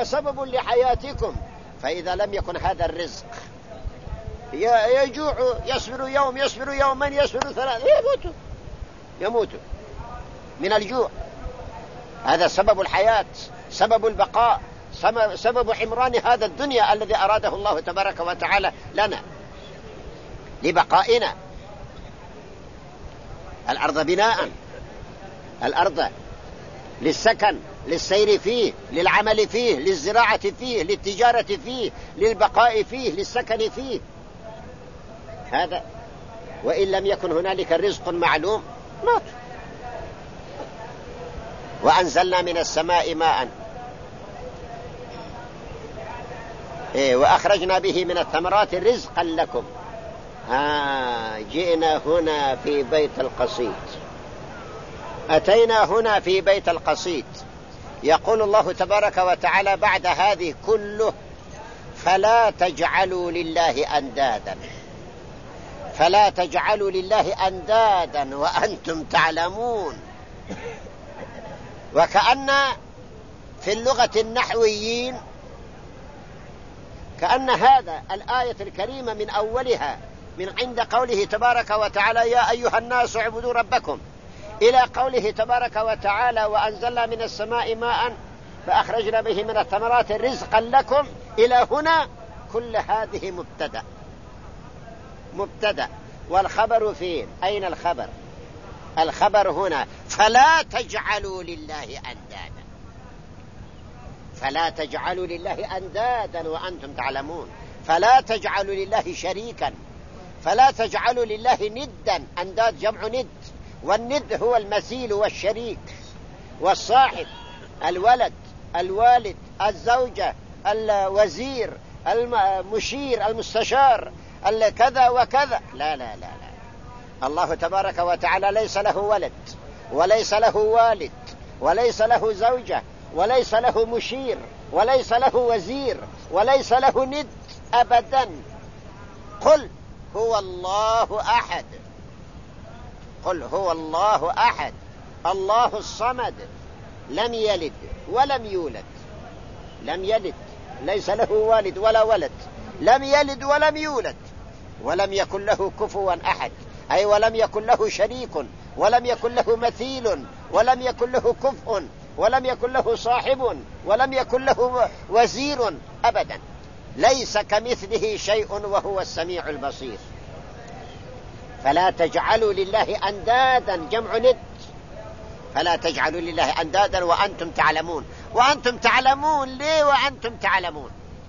وسبب لحياتكم. فإذا لم يكن هذا الرزق يجوع، يصبر يوم، يصبر يومين، يصبر ثلاثة، يموت من الجوع. هذا سبب الحياة، سبب البقاء، سبب عمران هذا الدنيا الذي أراده الله تبارك وتعالى لنا لبقائنا. الأرض بناء، الأرض للسكن، للسير فيه، للعمل فيه، للزراعة فيه، للتجارة فيه، للبقاء فيه، للسكن فيه. هذا وإن لم يكن هنالك رزق معلوم مات. وأنزلنا من السماء ماء وأخرجنا به من الثمرات رزقا لكم. جئنا هنا في بيت القصيد، أتينا هنا في بيت القصيد. يقول الله تبارك وتعالى بعد هذه كله: فلا تجعلوا لله أندادا، فلا تجعلوا لله أندادا وأنتم تعلمون. وكأن في اللغة النحويين كأن هذا الآية الكريمة من أولها من عند قوله تبارك وتعالى: يا أيها الناس اعبدوا ربكم، إلى قوله تبارك وتعالى: وأنزلنا من السماء ماء فأخرجنا به من الثمرات رزقا لكم، إلى هنا كل هذه مبتدأ. والخبر فين؟ أين الخبر؟ الخبر هنا: فلا تجعلوا لله أندادا، فلا تجعلوا لله أندادا وأنتم تعلمون. فلا تجعلوا لله شريكا، فلا تجعلوا لله ندا. أنداد جمع ند، والند هو المثيل والشريك والصاحب، الولد، الوالد، الزوجة، الوزير، المشير، المستشار، كذا وكذا. لا لا لا لا، الله تبارك وتعالى ليس له ولد، وليس له والد، وليس له زوجة، وليس له مشير، وليس له وزير، وليس له ند أبدا. قل هو الله أحد، قل هو الله أحد الله الصمد، لم يلد ولم يولد. لم يلد، ليس له والد ولا ولد، لم يلد ولم يولد، ولم يكن له كفوا أحد، أي ولم يكن له شريك، ولم يكن له مثيل، ولم يكن له كفء، ولم يكن له صاحب، ولم يكن له وزير أبدا. ليس كمثله شيء وهو السميع البصير. فلا تجعلوا لله أندادا جمع ند، فلا تجعلوا لله أندادا وأنتم تعلمون. وأنتم تعلمون ليه؟ وأنتم تعلمون.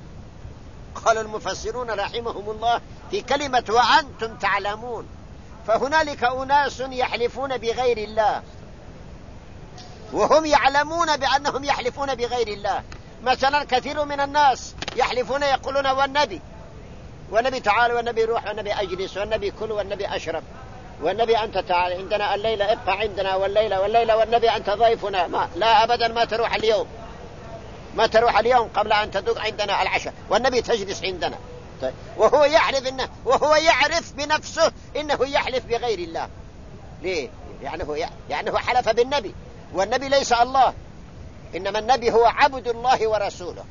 قال المفسرون رحمهم الله في كلمة وأنتم تعلمون: فهنالك أناس يحلفون بغير الله وهم يعلمون بأنهم يحلفون بغير الله. مثلا كثير من الناس يحلفون يقولون والنبي تعال، والنبي روح، والنبي أجلس، والنبي كل، والنبي أشرب، والنبي أنت تعال عندنا الليلة، ابقى عندنا والليلة، والنبي أنت ضيفنا. لا أبدا، ما تروح اليوم، ما تروح اليوم قبل أن تذوق عندنا العشاء، والنبي تجلس عندنا. طيب. وهو يعرف بنفسه إنه يحلف بغير الله. ليه؟ يعني هو حلف بالنبي، والنبي ليس الله، إنما النبي هو عبد الله ورسوله.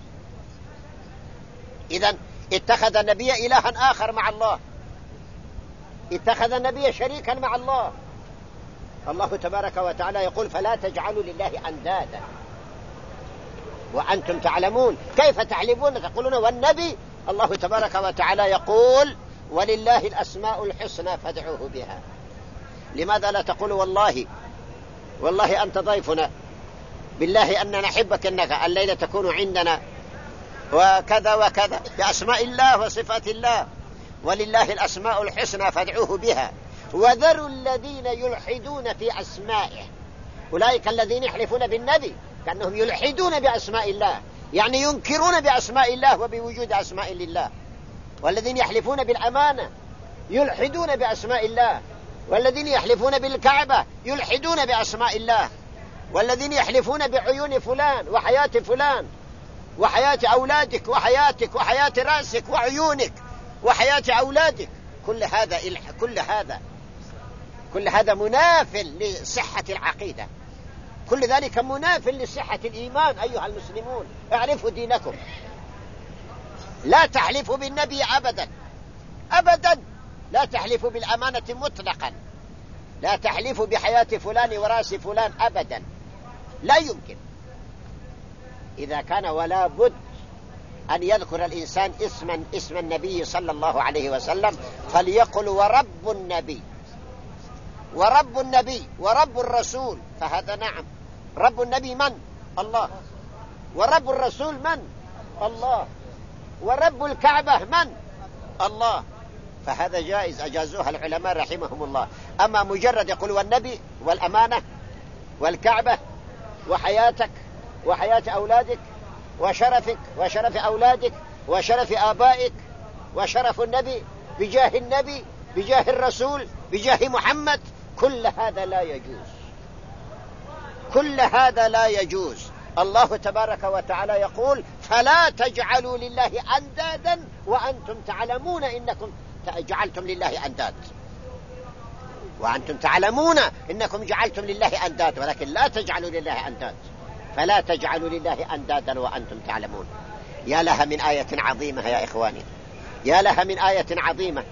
إذن اتخذ النبي إلها آخر مع الله، اتخذ النبي شريكا مع الله. الله تبارك وتعالى يقول: فلا تجعلوا لله أندادا وأنتم تعلمون. كيف تعلمون؟ تقولون والنبي. الله تبارك وتعالى يقول: ولله الأسماء الحسنى فادعوه بها. لماذا لا تقول والله أنت ضيفنا، بالله أننا نحبك، أنك الليلة تكون عندنا، وكذا وكذا، بأسماء الله وصفات الله. ولله الأسماء الحسنى فادعوه بها وذروا الذين يلحدون في أسمائه. أولئك الذين يحلفون بالنبي كأنهم يلحدون بأسماء الله، يعني ينكرون بأسماء الله وبوجود أسماء لله. والذين يحلفون بالأمانة يلحدون بأسماء الله، والذين يحلفون بالكعبة يلحدون بأسماء الله، والذين يحلفون بعيون فلان وحياة فلان وحياة أولادك وحياتك وحياة رأسك وعيونك وحياة أولادك، كل هذا مناف لصحة العقيدة، كل ذلك مناف لصحة الإيمان. أيها المسلمون اعرفوا دينكم، لا تحلفوا بالنبي أبدا أبدا، لا تحلفوا بالأمانة مطلقا، لا تحلفوا بحياة فلان وراس فلان أبدا، لا يمكن. إذا كان ولا بد أن يذكر الإنسان اسم النبي صلى الله عليه وسلم فليقل ورب النبي، ورب النبي ورب الرسول، فهذا نعم. رب النبي من؟ الله. ورب الرسول من؟ الله. ورب الكعبة من؟ الله. فهذا جائز، أجازوها العلماء رحمهم الله. أما مجرد يقول والنبي والأمانة والكعبة وحياتك وحياة أولادك وشرفك وشرف أولادك وشرف آبائك وشرف النبي بجاه الرسول بجاه محمد، كل هذا لا يجوز، كل هذا لا يجوز. الله تبارك وتعالى يقول فلا تجعلوا لله أندادا وأنتم تعلمون إنكم جعلتم لله أنداد، وأنتم تعلمون إنكم جعلتم لله أنداد، ولكن لا تجعلوا لله أنداد. فلا تجعلوا لله أندادا وأنتم تعلمون. يا لها من آية عظيمة يا إخواني، يا لها من آية عظيمة.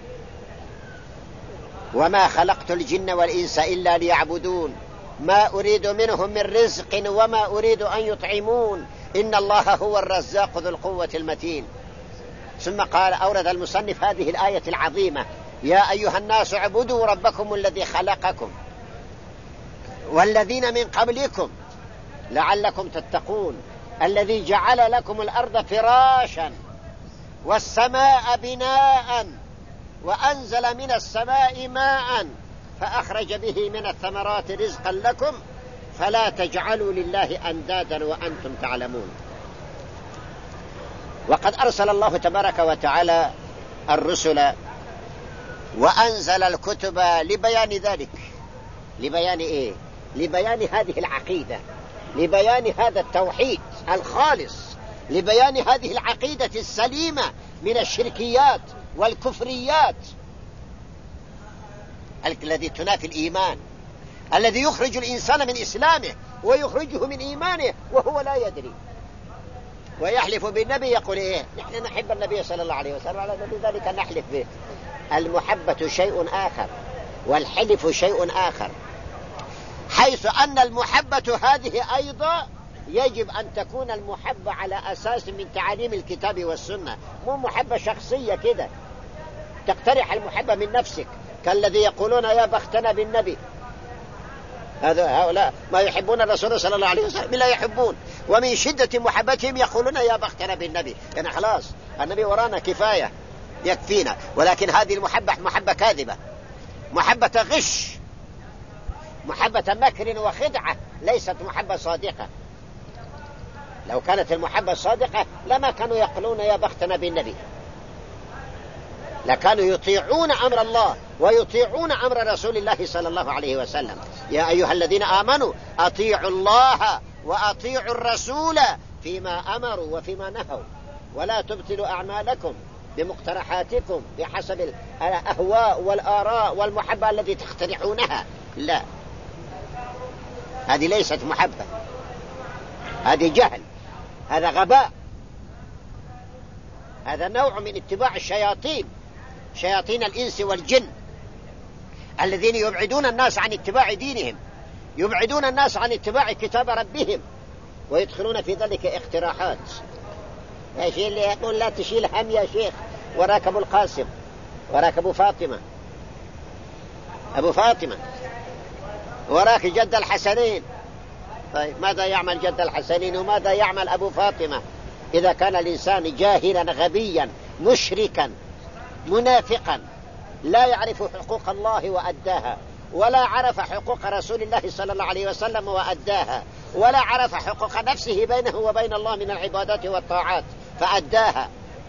وما خلقت الجن والإنس إلا ليعبدون ما أريد منهم من رزق وما أريد أن يطعمون إن الله هو الرزاق ذو القوة المتين. ثم قال أورد المصنف هذه الآية العظيمة: يا أيها الناس اعبدوا ربكم الذي خلقكم والذين من قبلكم لعلكم تتقون الذي جعل لكم الأرض فراشا والسماء بناء وأنزل من السماء ماء فأخرج به من الثمرات رزقا لكم فلا تجعلوا لله أندادا وأنتم تعلمون. وقد أرسل الله تبارك وتعالى الرسل وأنزل الكتب لبيان ذلك. لبيان إيه؟ لبيان هذه العقيدة، لبيان هذا التوحيد الخالص، لبيان هذه العقيدة السليمة من الشركيات والكفريات الذي تنافي الإيمان، الذي يخرج الإنسان من إسلامه ويخرجه من إيمانه وهو لا يدري. ويحلف بالنبي يقول إيه؟ نحن نحب النبي صلى الله عليه وسلم، على ذلك نحلف به. المحبة شيء آخر والحلف شيء آخر، حيث أن المحبة هذه أيضا يجب أن تكون المحبة على أساس من تعاليم الكتاب والسنة، مو محبة شخصية كده تقترح المحبة من نفسك، كالذي يقولون يا بختنا بالنبي. هؤلاء ما يحبون الرسول صلى الله عليه وسلم لا يحبون، ومن شدة محبتهم يقولون يا بختنا بالنبي، يعني خلاص النبي ورانا كفاية يكفينا. ولكن هذه المحبة محبة كاذبة، محبة غش، محبة مكر وخدعة، ليست محبة صادقة. لو كانت المحبة صادقة لما كانوا يقولون يا بختنا بالنبي، لكانوا يطيعون أمر الله ويطيعون أمر رسول الله صلى الله عليه وسلم. يا أيها الذين آمنوا أطيعوا الله وأطيعوا الرسول فيما أمروا وفيما نهوا ولا تبطلوا أعمالكم بمقترحاتكم بحسب الأهواء والآراء والمحبة التي تقترحونها. لا، هذه ليست محبة، هذه جهل، هذا غباء، هذا نوع من اتباع الشياطين، شياطين الإنس والجن الذين يبعدون الناس عن اتباع دينهم، يبعدون الناس عن اتباع كتاب ربهم، ويدخلون في ذلك اقتراحات. يا شيخ اللي يقول لا تشيل هم يا شيخ، وراك أبو القاسم، وراك أبو فاطمة، أبو فاطمة، وراك جد الحسنين. طيب ماذا يعمل جد الحسنين وماذا يعمل أبو فاطمة إذا كان الإنسان جاهلا غبيا مشركا منافقا لا يعرف حقوق الله وأداها، ولا عرف حقوق رسول الله صلى الله عليه وسلم وأداها، ولا عرف حقوق نفسه بينه وبين الله من العبادات والطاعات فأداها،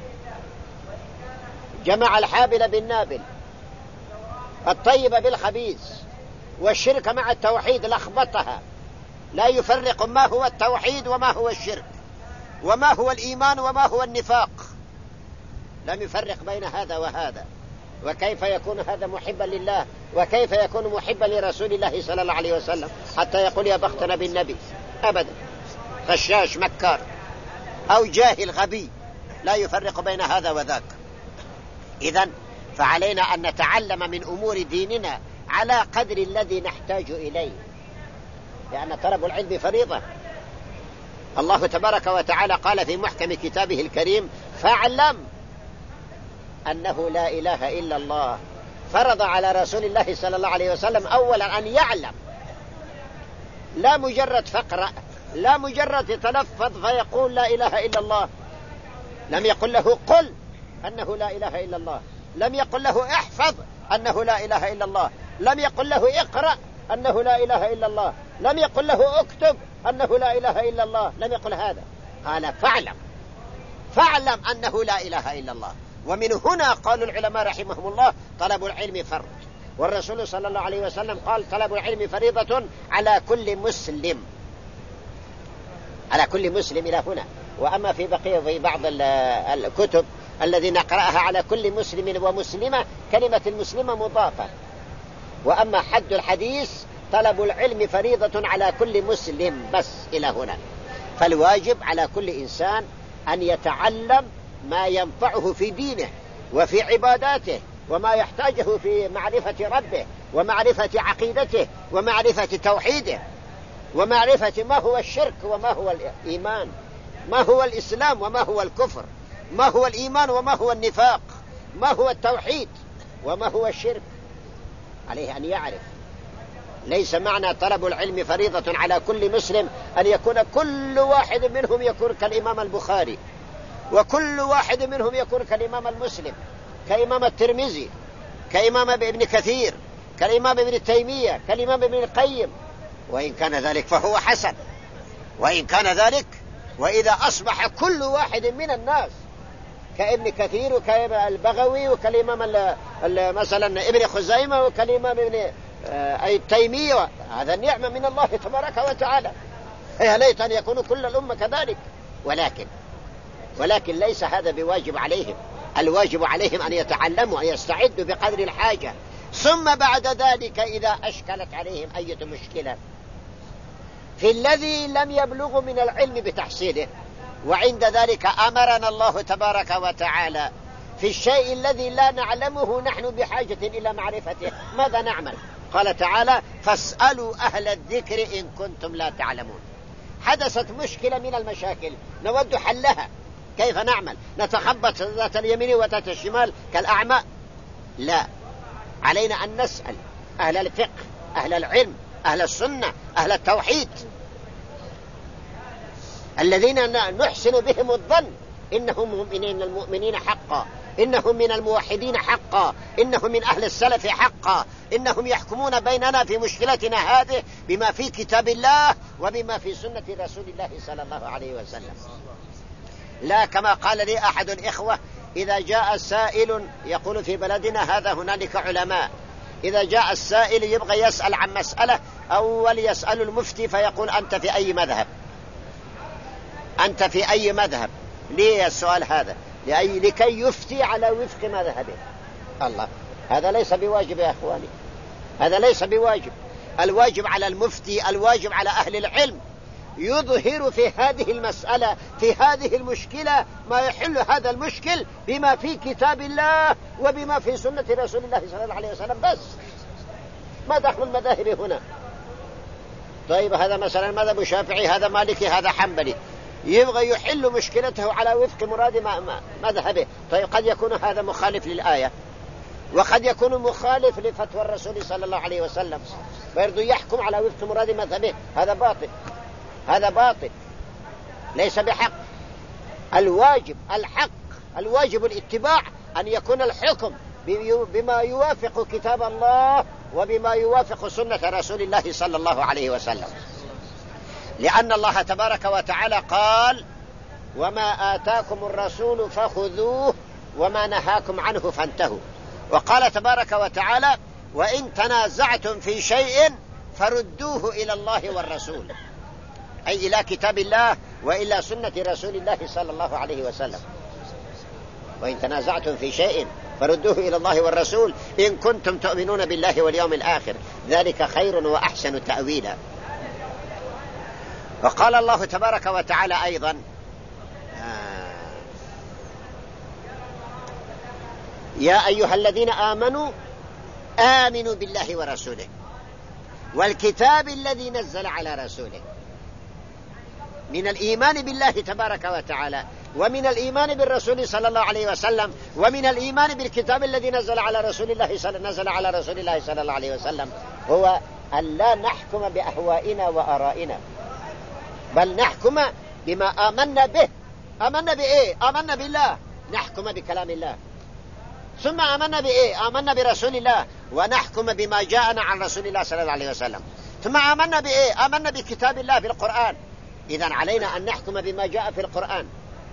جمع الحابل بالنابل، الطيب بالخبيث، والشرك مع التوحيد لخبطها، لا يفرق ما هو التوحيد وما هو الشرك وما هو الإيمان وما هو النفاق، لم يفرق بين هذا وهذا. وكيف يكون هذا محبا لله؟ وكيف يكون محبا لرسول الله صلى الله عليه وسلم حتى يقول يا بختنا بالنبي؟ أبدا. غشاش مكار أو جاهل غبي لا يفرق بين هذا وذاك. إذن فعلينا أن نتعلم من أمور ديننا على قدر الذي نحتاج إليه، لأن طلب العلم فريضة. الله تبارك وتعالى قال في محكم كتابه الكريم: فاعلم أنه لا إله إلا الله. فرض على رسول الله صلى الله عليه وسلم أولا أن يعلم، لا مجرد فقرأ، لا مجرد يتلفظ فيقول لا إله إلا الله. لم يقل له قل أنه لا إله إلا الله، لم يقل له احفظ أنه لا إله إلا الله، لم يقل له اقرأ أنه لا إله إلا الله، لم يقل له اكتب أنه لا إله إلا الله، لم يقل هذا. قال فاعلم أنه لا إله إلا الله. ومن هنا قال العلماء رحمهم الله: طلب العلم فرض. والرسول صلى الله عليه وسلم قال: طلب العلم فريضة على كل مسلم، على كل مسلم إلى هنا. وأما في بقية في بعض الكتب الذي نقرأها على كل مسلم ومسلمة، كلمة المسلمة مضافة. وأما حد الحديث طلب العلم فريضة على كل مسلم بس إلى هنا. فالواجب على كل إنسان أن يتعلم ما ينفعه في دينه وفي عباداته، وما يحتاجه في معرفة ربه ومعرفة عقيدته ومعرفة توحيده ومعرفة ما هو الشرك وما هو الإيمان، ما هو الإسلام وما هو الكفر، ما هو الإيمان وما هو النفاق، ما هو التوحيد وما هو الشرك. عليه أن يعرف. ليس معنى طلب العلم فريضة على كل مسلم أن يكون كل واحد منهم يكون كالإمام البخاري، وكل واحد منهم يكون كالإمام المسلم، كإمام الترمذي، كإمام ابن كثير، كالإمام ابن تيمية، كالإمام ابن القيم. وإن كان ذلك فهو حسن، وإن كان ذلك، وإذا أصبح كل واحد من الناس كابن كثير وكالإمام البغوي وكالإمام مثلا ابن خزيمة وكالإمام ابن التيمية، هذا نعمة من الله تبارك وتعالى. يا ليت أن يكون كل الأمة كذلك. ولكن ليس هذا بواجب عليهم. الواجب عليهم أن يتعلموا وأن يستعدوا بقدر الحاجة، ثم بعد ذلك إذا أشكلت عليهم أي مشكلة في الذي لم يبلغ من العلم بتحصيله، وعند ذلك أمرنا الله تبارك وتعالى في الشيء الذي لا نعلمه نحن بحاجة إلى معرفته ماذا نعمل؟ قال تعالى: فاسألوا أهل الذكر إن كنتم لا تعلمون. حدثت مشكلة من المشاكل نود حلها، كيف نعمل؟ نتخبط ذات اليمين وذات الشمال كالأعمى؟ لا، علينا أن نسأل أهل الفقه، أهل العلم، أهل السنة، أهل التوحيد، الذين نحسن بهم الظن إنهم من المؤمنين حقا، إنهم من الموحدين حقا، إنهم من أهل السلف حقا، إنهم يحكمون بيننا في مشكلتنا هذه بما في كتاب الله وبما في سنة رسول الله صلى الله عليه وسلم. لا كما قال لي أحد الإخوة: إذا جاء السائل يقول في بلدنا هذا هنالك علماء، إذا جاء السائل يبغى يسأل عن مسألة، أول يسأل المفتي فيقول: أنت في أي مذهب؟ أنت في أي مذهب؟ ليه السؤال هذا؟ لكي يفتي على وفق مذهبه. الله، هذا ليس بواجب يا أخواني، هذا ليس بواجب. الواجب على المفتي، الواجب على أهل العلم، يظهر في هذه المسألة، في هذه المشكلة، ما يحل هذا المشكل بما في كتاب الله وبما في سنة رسول الله صلى الله عليه وسلم بس. ما دخل المذاهب هنا؟ طيب هذا مثلا مذهب شافعي، هذا مالكي، هذا حنبلي، يبغى يحل مشكلته على وفق مراد مذهبه. طيب قد يكون هذا مخالف للآية، وقد يكون مخالف لفتوى الرسول صلى الله عليه وسلم، فيرضى يحكم على وفق مراد مذهبه. هذا باطل، هذا باطل، ليس بحق. الواجب الحق، الواجب الاتباع، أن يكون الحكم بما يوافق كتاب الله وبما يوافق سنة رسول الله صلى الله عليه وسلم. لأن الله تبارك وتعالى قال: وما آتاكم الرسول فخذوه وما نهاكم عنه فانتهوا. وقال تبارك وتعالى: وإن تنازعتم في شيء فردوه إلى الله والرسول، أي إلى كتاب الله وإلى سنة رسول الله صلى الله عليه وسلم. وإن تنازعتم في شيء فردوه إلى الله والرسول إن كنتم تؤمنون بالله واليوم الآخر، ذلك خير وأحسن تأويلا. وقال الله تبارك وتعالى أيضا يا أيها الذين آمنوا آمنوا بالله ورسوله والكتاب الذي نزل على رسوله. من الإيمان بالله تبارك وتعالى ومن الإيمان بالرسول صلى الله عليه وسلم ومن الإيمان بالكتاب الذي نزل على رسول الله صلى الله عليه وسلم هو أن لا نحكم بأهوائنا وآرائنا، بل نحكم بما آمنا به. آمنا بإيه؟ آمنا بالله، نحكم بكلام الله. ثم آمنا بإيه؟ آمنا برسول الله، ونحكم بما جاءنا عن رسول الله صلى الله عليه وسلم. ثم آمنا بإيه؟ آمنا بكتاب الله في القرآن. إذن علينا أن نحكم بما جاء في القرآن.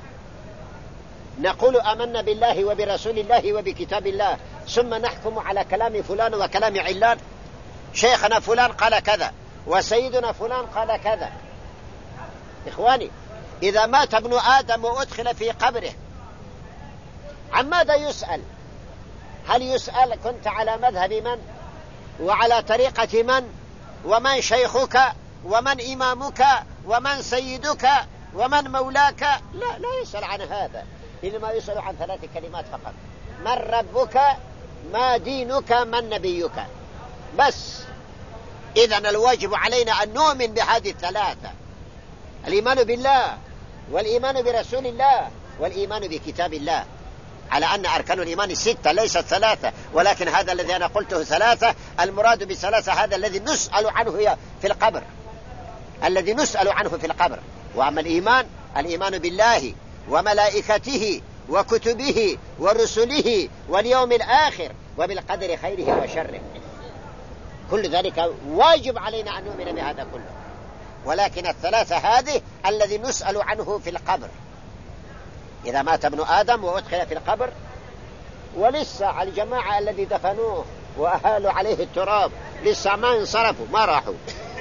نقول آمنا بالله وبرسول الله وبكتاب الله، ثم نحكم على كلام فلان وكلام علان. شيخنا فلان قال كذا وسيدنا فلان قال كذا. إخواني، إذا مات ابن آدم وأدخل في قبره عن ماذا يسأل؟ هل يسأل كنت على مذهب من وعلى طريقة من ومن شيخك ومن إمامك ومن سيدك ومن مولاك؟ لا يسأل عن هذا، إنما يسأل عن 3 كلمات فقط: من ربك، ما دينك، من نبيك. بس. إذن الواجب علينا أن نؤمن بهذه 3: الإيمان بالله والإيمان برسول الله والإيمان بكتاب الله، على أن أركان الإيمان 6 ليست 3، ولكن هذا الذي أنا قلته 3 المراد ب3 هذا الذي نسأل عنه في القبر، الذي نسأل عنه في القبر. وأما الإيمان بالله وملائكته وكتبه ورسله واليوم الآخر وبالقدر خيره وشره، كل ذلك واجب علينا أن نؤمن بهذا كله. ولكن 3 هذه الذي نسأل عنه في القبر. إذا مات ابن آدم وأدخل في القبر ولسه الجماعة الذي دفنوه وأهالوا عليه التراب لسه ما انصرفوا، ما راحوا،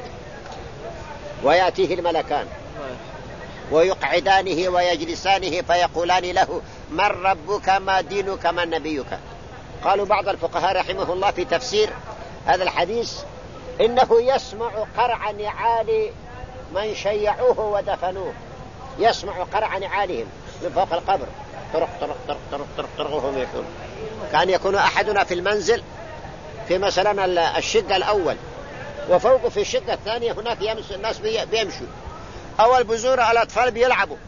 ويأتيه الملكان ويقعدانه ويجلسانه فيقولان له: من ربك، ما دينك، من نبيك. قالوا بعض الفقهاء رحمه الله في تفسير هذا الحديث إنه يسمع قرع نعال من شيعوه ودفنوه، يسمع قرع نعالهم من فوق القبر، طرق طرق طرق طرق طرق طرق وهم يحون. كان يكون أحدنا في المنزل في مثلا الشقة الأول، وفوق في الشقة الثانية هناك الناس بيمشوا، أو البزورة الأطفال بيلعبوا،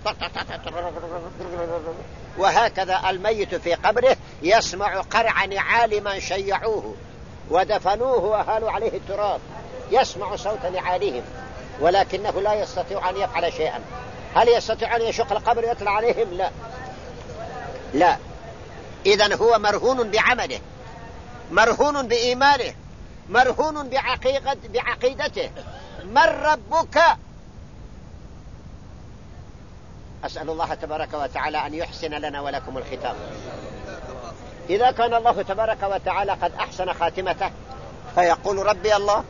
وهكذا الميت في قبره يسمع قرع نعال من شيعوه ودفنوه وأهالوا عليه التراب، يسمع صوت نعالهم، ولكنه لا يستطيع أن يفعل شيئا. هل يستطيع أن يشق القبر ويطلع عليهم؟ لا. إذن هو مرهون بعمله، مرهون بإيمانه، مرهون بعقيدته. من ربك؟ أسأل الله تبارك وتعالى أن يحسن لنا ولكم الختام. إذا كان الله تبارك وتعالى قد أحسن خاتمته فيقول: ربي الله.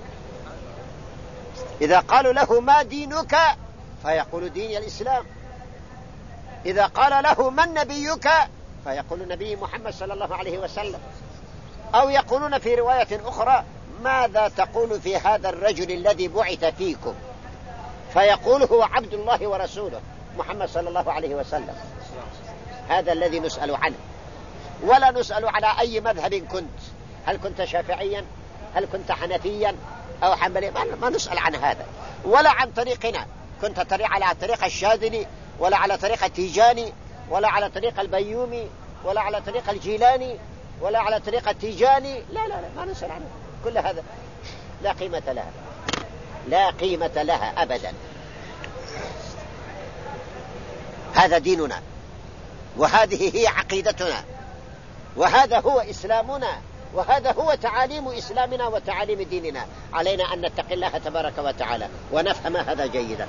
إذا قالوا له: ما دينك؟ فيقول: ديني الإسلام. إذا قال له: من نبيك؟ فيقول: نبي محمد صلى الله عليه وسلم. أو يقولون في رواية أخرى: ماذا تقول في هذا الرجل الذي بعث فيكم؟ فيقول: هو عبد الله ورسوله محمد صلى الله عليه وسلم. هذا الذي نسأل عنه، ولا نسأل على أي مذهب كنت، هل كنت شافعيا، هل كنت حنفيا أو حنبليا، ما نسأل عن هذا، ولا عن طريقنا، كنت على طريق الشاذلي، ولا على طريق التيجاني، ولا على طريق البيومي، ولا على طريق الجيلاني، ولا على طريق التيجاني. لا ما نسأل عنه. كل هذا لا قيمة لها، لا قيمة لها أبدا. هذا ديننا، وهذه هي عقيدتنا، وهذا هو إسلامنا، وهذا هو تعاليم إسلامنا وتعاليم ديننا. علينا أن نتقي الله تبارك وتعالى ونفهم هذا جيدا.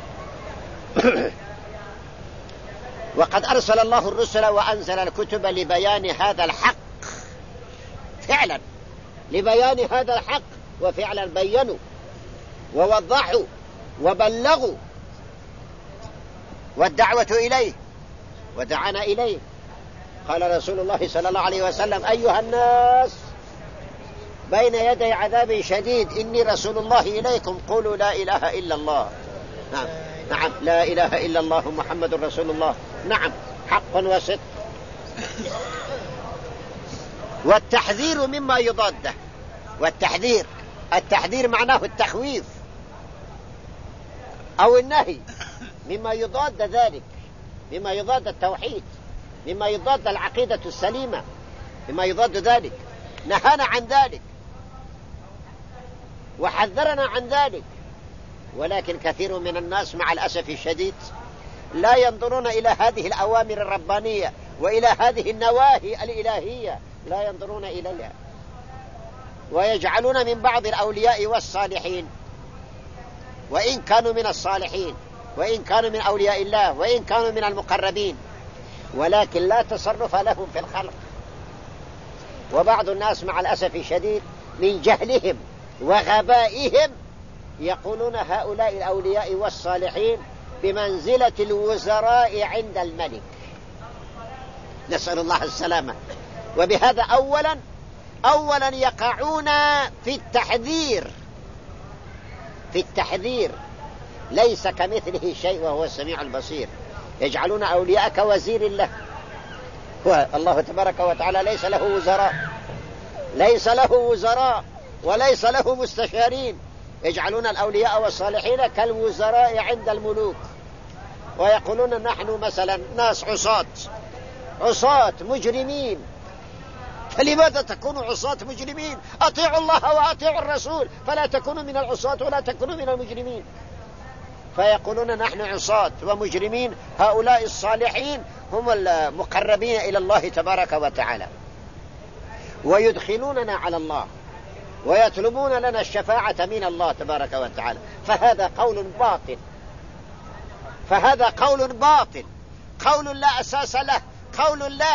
وقد أرسل الله الرسل وأنزل الكتب لبيان هذا الحق، فعلا لبيان هذا الحق، وفعلا بينوا ووضحوا وبلغوا، والدعوة إليه ودعانا إليه. قال رسول الله صلى الله عليه وسلم: أيها الناس، بين يدي عذاب شديد، إني رسول الله إليكم، قولوا لا إله إلا الله. نعم نعم، لا إله إلا الله محمد رسول الله. نعم، حق وصدق. والتحذير مما يضاده. التحذير معناه التخويف أو النهي مما يضاد ذلك، مما يضاد التوحيد، مما يضاد العقيدة السليمة، مما يضاد ذلك. نهانا عن ذلك وحذرنا عن ذلك، ولكن كثير من الناس مع الأسف الشديد لا ينظرون إلى هذه الأوامر الربانية وإلى هذه النواهي الإلهية، لا ينظرون إليها، ويجعلون من بعض الأولياء والصالحين، وإن كانوا من الصالحين، وإن كانوا من أولياء الله، وإن كانوا من المقربين، ولكن لا تصرف لهم في الخلق. وبعض الناس مع الأسف الشديد من جهلهم وغبائهم يقولون هؤلاء الأولياء والصالحين بمنزلة الوزراء عند الملك، نسأل الله السلامة. وبهذا أولا يقعون في التحذير، ليس كمثله شيء وهو السميع البصير. يجعلون أولياء كوزير الله، والله تبارك وتعالى ليس له وزراء وليس له مستشارين. يجعلون الأولياء والصالحين كالوزراء عند الملوك، ويقولون نحن مثلا ناس عصاة مجرمين. فلماذا تكونوا عصاة مجرمين؟ أطيعوا الله وأطيعوا الرسول، فلا تكونوا من العصاة ولا تكونوا من المجرمين. فيقولون نحن عصاة ومجرمين، هؤلاء الصالحين هم المقربين إلى الله تبارك وتعالى، ويدخلوننا على الله ويطلبون لنا الشفاعة من الله تبارك وتعالى. فهذا قول باطل، قول لا أساس له، قول لا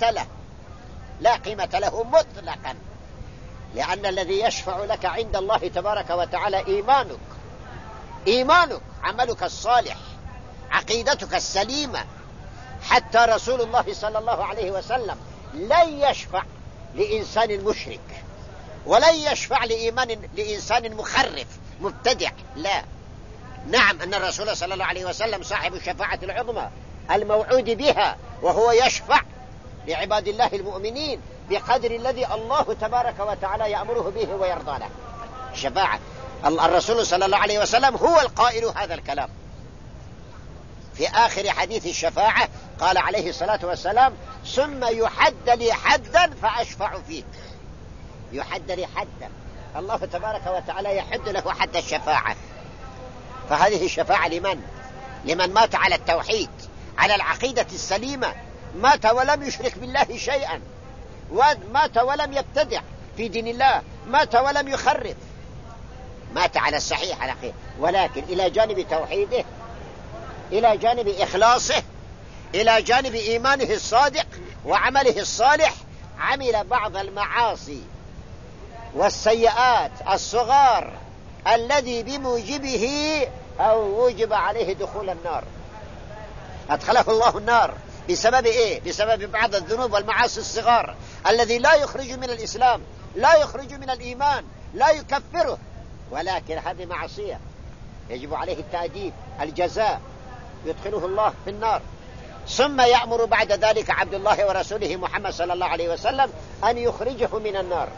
قيمة له مطلقا. لأن الذي يشفع لك عند الله تبارك وتعالى إيمانك، عملك الصالح، عقيدتك السليمة. حتى رسول الله صلى الله عليه وسلم لن يشفع لإنسان مشرك، ولن يشفع لإنسان مخرف مبتدع، لا. نعم، أن الرسول صلى الله عليه وسلم صاحب الشفاعة العظمى الموعود بها، وهو يشفع لعباد الله المؤمنين بقدر الذي الله تبارك وتعالى يأمره به ويرضى له. الشفاعة، الرسول صلى الله عليه وسلم هو القائل هذا الكلام. في آخر حديث الشفاعة قال عليه الصلاة والسلام: ثم يحد لي حدا فأشفع فيه. يحد لي حدا، الله تبارك وتعالى يحد له حد الشفاعة. فهذه الشفاعة لمن مات على التوحيد، على العقيدة السليمة، مات ولم يشرك بالله شيئا، ومات ولم يبتدع في دين الله، مات ولم يخرف، مات على الصحيح على خير. ولكن إلى جانب توحيده، إلى جانب إخلاصه، إلى جانب إيمانه الصادق وعمله الصالح، عمل بعض المعاصي والسيئات الصغار الذي بموجبه أو وجب عليه دخول النار، أدخله الله النار بسبب إيه؟ بسبب بعض الذنوب والمعاصي الصغار الذي لا يخرج من الإسلام، لا يخرج من الإيمان، لا يكفره، ولكن هذه معصية يجب عليه التأديب، الجزاء، يدخله الله في النار. ثم يأمر بعد ذلك عبد الله ورسوله محمد صلى الله عليه وسلم أن يخرجه من النار.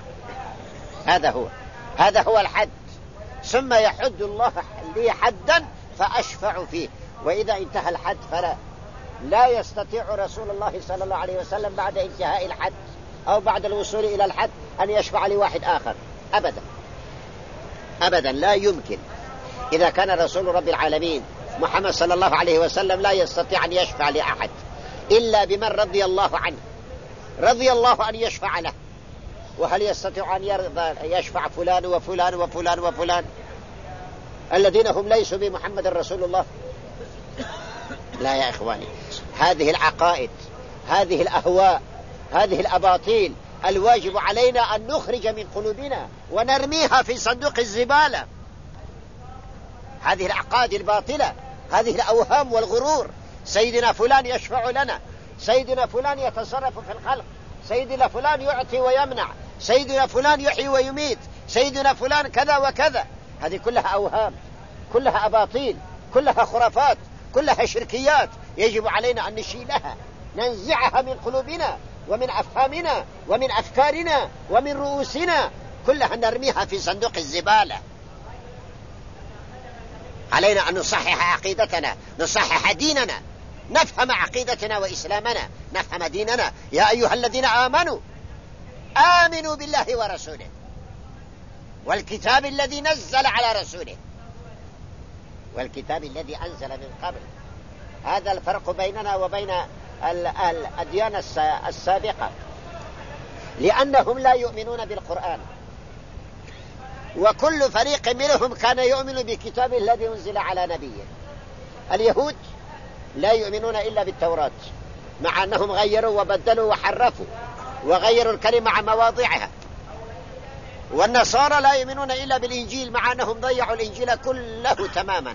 هذا هو الحد. ثم يحد الله لي حدا فأشفع فيه. وإذا انتهى الحد لا يستطيع رسول الله صلى الله عليه وسلم بعد انتهاء الحد أو بعد الوصول إلى الحد أن يشفع لواحد آخر أبدا، لا يمكن. إذا كان رسول رب العالمين محمد صلى الله عليه وسلم لا يستطيع أن يشفع لأحد إلا بمن رضي الله أن يشفع له. وهل يستطيع أن يشفع فلان وفلان وفلان وفلان الذين هم ليسوا بمحمد رسول الله؟ لا يا إخواني، هذه العقائد، هذه الأهواء، هذه الأباطيل الواجب علينا أن نخرج من قلوبنا ونرميها في صندوق الزبالة. هذه العقائد الباطلة، هذه الأوهام والغرور، سيدنا فلان يشفع لنا، سيدنا فلان يتصرف في الخلق، سيدنا فلان يعطي ويمنع، سيدنا فلان يحيي ويميت، سيدنا فلان كذا وكذا. هذه كلها أوهام، كلها أباطيل، كلها خرافات، كلها شركيات. يجب علينا أن نشيلها، ننزعها من قلوبنا ومن أفهامنا ومن أفكارنا ومن رؤوسنا، كلها نرميها في صندوق الزبالة. علينا أن نصحح عقيدتنا، نصحح ديننا، نفهم عقيدتنا وإسلامنا، نفهم ديننا. يا أيها الذين آمنوا آمنوا بالله ورسوله والكتاب الذي نزل على رسوله والكتاب الذي أنزل من قبل. هذا الفرق بيننا وبين الأديان السابقة، لأنهم لا يؤمنون بالقرآن، وكل فريق منهم كان يؤمن بكتاب الذي أنزل على نبيه. اليهود لا يؤمنون إلا بالتوراة، مع أنهم غيروا وبدلوا وحرفوا وغيروا الكلمة عن مواضعها. والنصارى لا يؤمنون إلا بالإنجيل، مع أنهم ضيعوا الإنجيل كله تماما.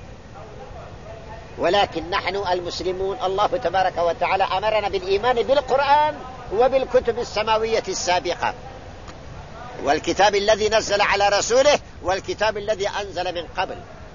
ولكن نحن المسلمون الله تبارك وتعالى أمرنا بالإيمان بالقرآن وبالكتب السماوية السابقة، والكتاب الذي نزل على رسوله والكتاب الذي أنزل من قبل،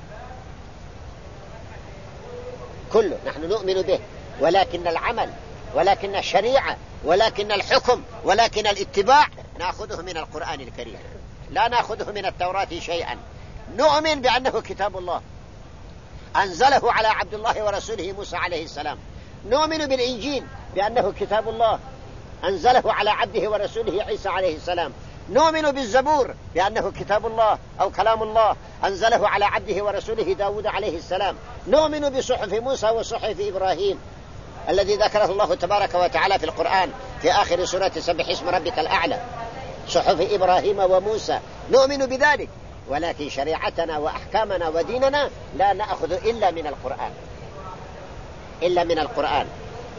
كله نحن نؤمن به. ولكن العمل، ولكن الشريعة، ولكن الحكم، ولكن الاتباع نأخذه من القرآن الكريم، لا نأخذه من التوراة شيئا. نؤمن بأنه كتاب الله أنزله على عبد الله ورسوله موسى عليه السلام. نؤمن بالإنجيل بأنه كتاب الله أنزله على عبده ورسوله عيسى عليه السلام. نؤمن بالزبور بأنه كتاب الله أو كلام الله أنزله على عبده ورسوله داود عليه السلام. نؤمن بصحف موسى وصحف إبراهيم الذي ذكره الله تبارك وتعالى في القرآن في آخر سورة سبح اسم ربك الأعلى، صحف إبراهيم وموسى. نؤمن بذلك، ولكن شريعتنا وأحكامنا وديننا لا نأخذ إلا من القرآن، إلا من القرآن.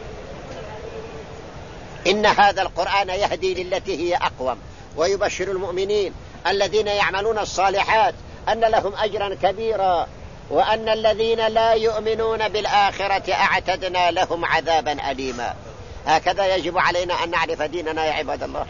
إن هذا القرآن يهدي للتي هي أقوم ويبشر المؤمنين الذين يعملون الصالحات أن لهم أجرا كبيرا وأن الذين لا يؤمنون بالآخرة أعتدنا لهم عذابا أليما. هكذا يجب علينا أن نعرف ديننا يا عباد الله،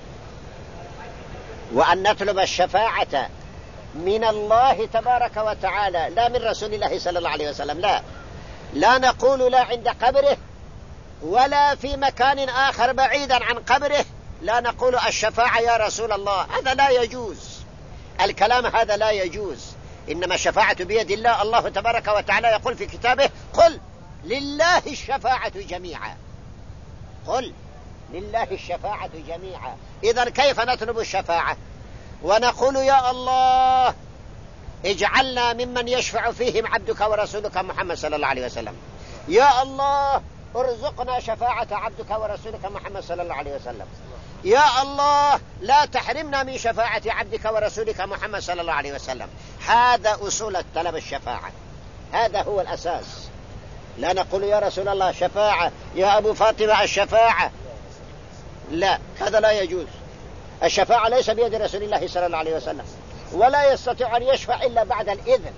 وأن نطلب الشفاعة من الله تبارك وتعالى، لا من رسول الله صلى الله عليه وسلم. لا نقول لا عند قبره ولا في مكان آخر بعيدا عن قبره لا نقول الشفاعة يا رسول الله، هذا لا يجوز، الكلام هذا لا يجوز. إنما الشفاعة بيد الله. الله تبارك وتعالى يقول في كتابه قل لله الشفاعة جميعا، قل لله الشفاعة جميعا. إذن كيف نطلب الشفاعة ونقول يا الله اجعلنا ممن يشفع فيهم عبدك ورسولك محمد صلى الله عليه وسلم، يا الله ارزقنا شفاعة عبدك ورسولك محمد صلى الله عليه وسلم، يا الله لا تحرمنا من شفاعة عبدك ورسولك محمد صلى الله عليه وسلم. هذا أصول طلب الشفاعة، هذا هو الأساس. لا نقول يا رسول الله شفاعة، يا أبو فاطمة الشفاعة، لا، هذا لا يجوز. الشفاعة ليس بيد رسول الله صلى الله عليه وسلم، ولا يستطيع أن يشفع إلا بعد الإذن.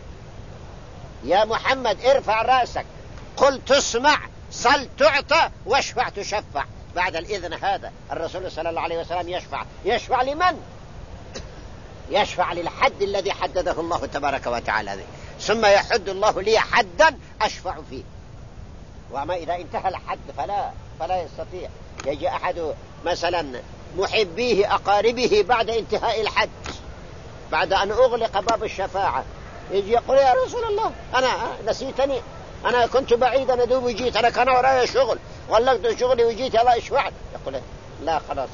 يا محمد ارفع رأسك، قل تسمع، صل تعطى، واشفع تشفع. بعد الإذن هذا الرسول صلى الله عليه وسلم يشفع لمن؟ يشفع للحد الذي حدده الله تبارك وتعالى، ثم يحد الله لي حدا أشفع فيه. وما إذا انتهى الحد فلا يستطيع. يجي أحد مثلا محبيه أقاربه بعد انتهاء الحد، بعد أن أغلق باب الشفاعة، يجي يقول يا رسول الله أنا نسيتني، أنا كنت بعيدا أدوب وجيت، أنا كان ورايا شغل غلقت شغلي وجيت، الله اشفع. يقول لا خلاص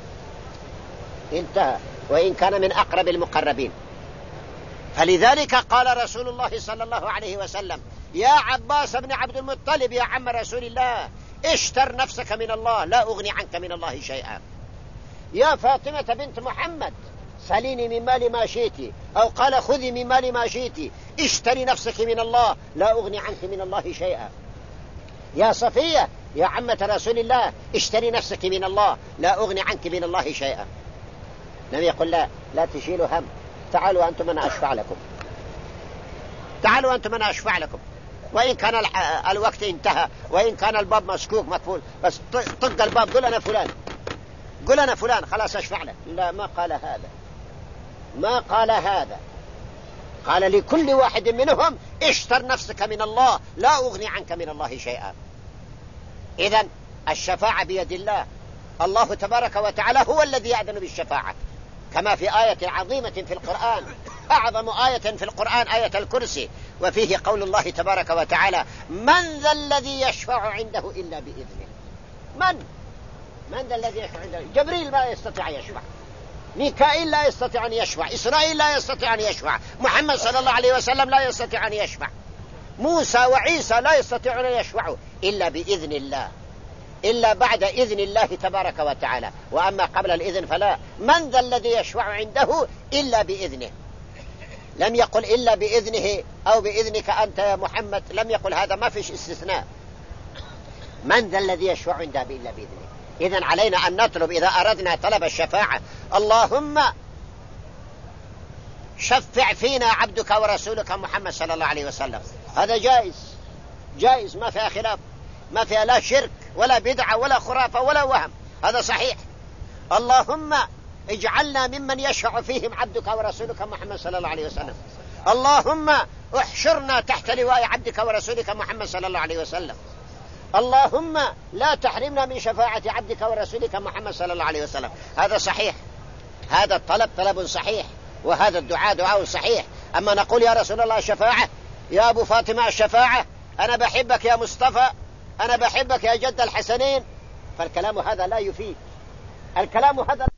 انتهى، وإن كان من أقرب المقربين. فلذلك قال رسول الله صلى الله عليه وسلم يا عباس بن عبد المطلب يا عم رسول الله اشتر نفسك من الله لا أغني عنك من الله شيئا. يا فاطمة بنت محمد سليني من مال ما شئت، أو قال خذي من مال ما شئت، اشتري نفسك من الله لا أغني عنك من الله شيئا. يا صفية يا عمة رسول الله اشتري نفسك من الله لا أغني عنك من الله شيئا. النبي يقول لا تشيلوا هم، تعالوا أنتم أنا أشفع لكم، تعالوا أنتم أنا أشفع لكم. وإن كان الوقت انتهى، وإن كان الباب مسكوك مقفول، بس طق الباب قل أنا فلان، قل أنا فلان، خلاص أشفع لك. لا، ما قال هذا، ما قال هذا. قال لكل واحد منهم اشتر نفسك من الله، لا أغني عنك من الله شيئا. إذن الشفاعة بيد الله. الله تبارك وتعالى هو الذي يأذن بالشفاعة، كما في آية عظيمة في القرآن، أعظم آية في القرآن آية الكرسي، وفيه قول الله تبارك وتعالى: من ذا الذي يشفع عنده إلا بإذنه. من ذا الذي يشفع عنده؟ جبريل لا يستطيع أن يشفع، ميكائيل لا يستطيع أن يشفع، إسرائيل لا يستطيع أن يشفع، محمد صلى الله عليه وسلم لا يستطيع أن يشفع، موسى وعيسى لا يستطيعون أن يشفعوا إلا بإذن الله، إلا بعد إذن الله تبارك وتعالى. وأما قبل الإذن فلا. من ذا الذي يشفع عنده إلا بإذنه. لم يقل إلا بإذنه أو بإذنك أنت يا محمد، لم يقل هذا، ما فيش استثناء. من ذا الذي يشفع عنده إلا بإذنه. إذن علينا أن نطلب إذا أردنا طلب الشفاعة: اللهم شفع فينا عبدك ورسولك محمد صلى الله عليه وسلم. هذا جائز، ما فيها خلاف، ما فيها لا شرك ولا بدعة ولا خرافة ولا وهم، هذا صحيح. اللهم اجعلنا ممن يشفع فيهم عبدك ورسولك محمد صلى الله عليه وسلم. اللهم احشرنا تحت لواء عبدك ورسولك محمد صلى الله عليه وسلم. اللهم لا تحرمنا من شفاعة عبدك ورسولك محمد صلى الله عليه وسلم. هذا صحيح، هذا الطلب طلب صحيح، وهذا الدعاء دعاء صحيح. أما نقول يا رسول الله الشفاعة، يا أبو فاطمة الشفاعة، أنا بحبك يا مصطفى، أنا بحبك يا جد الحسنين، فالكلام هذا لا يفيد. الكلام هذا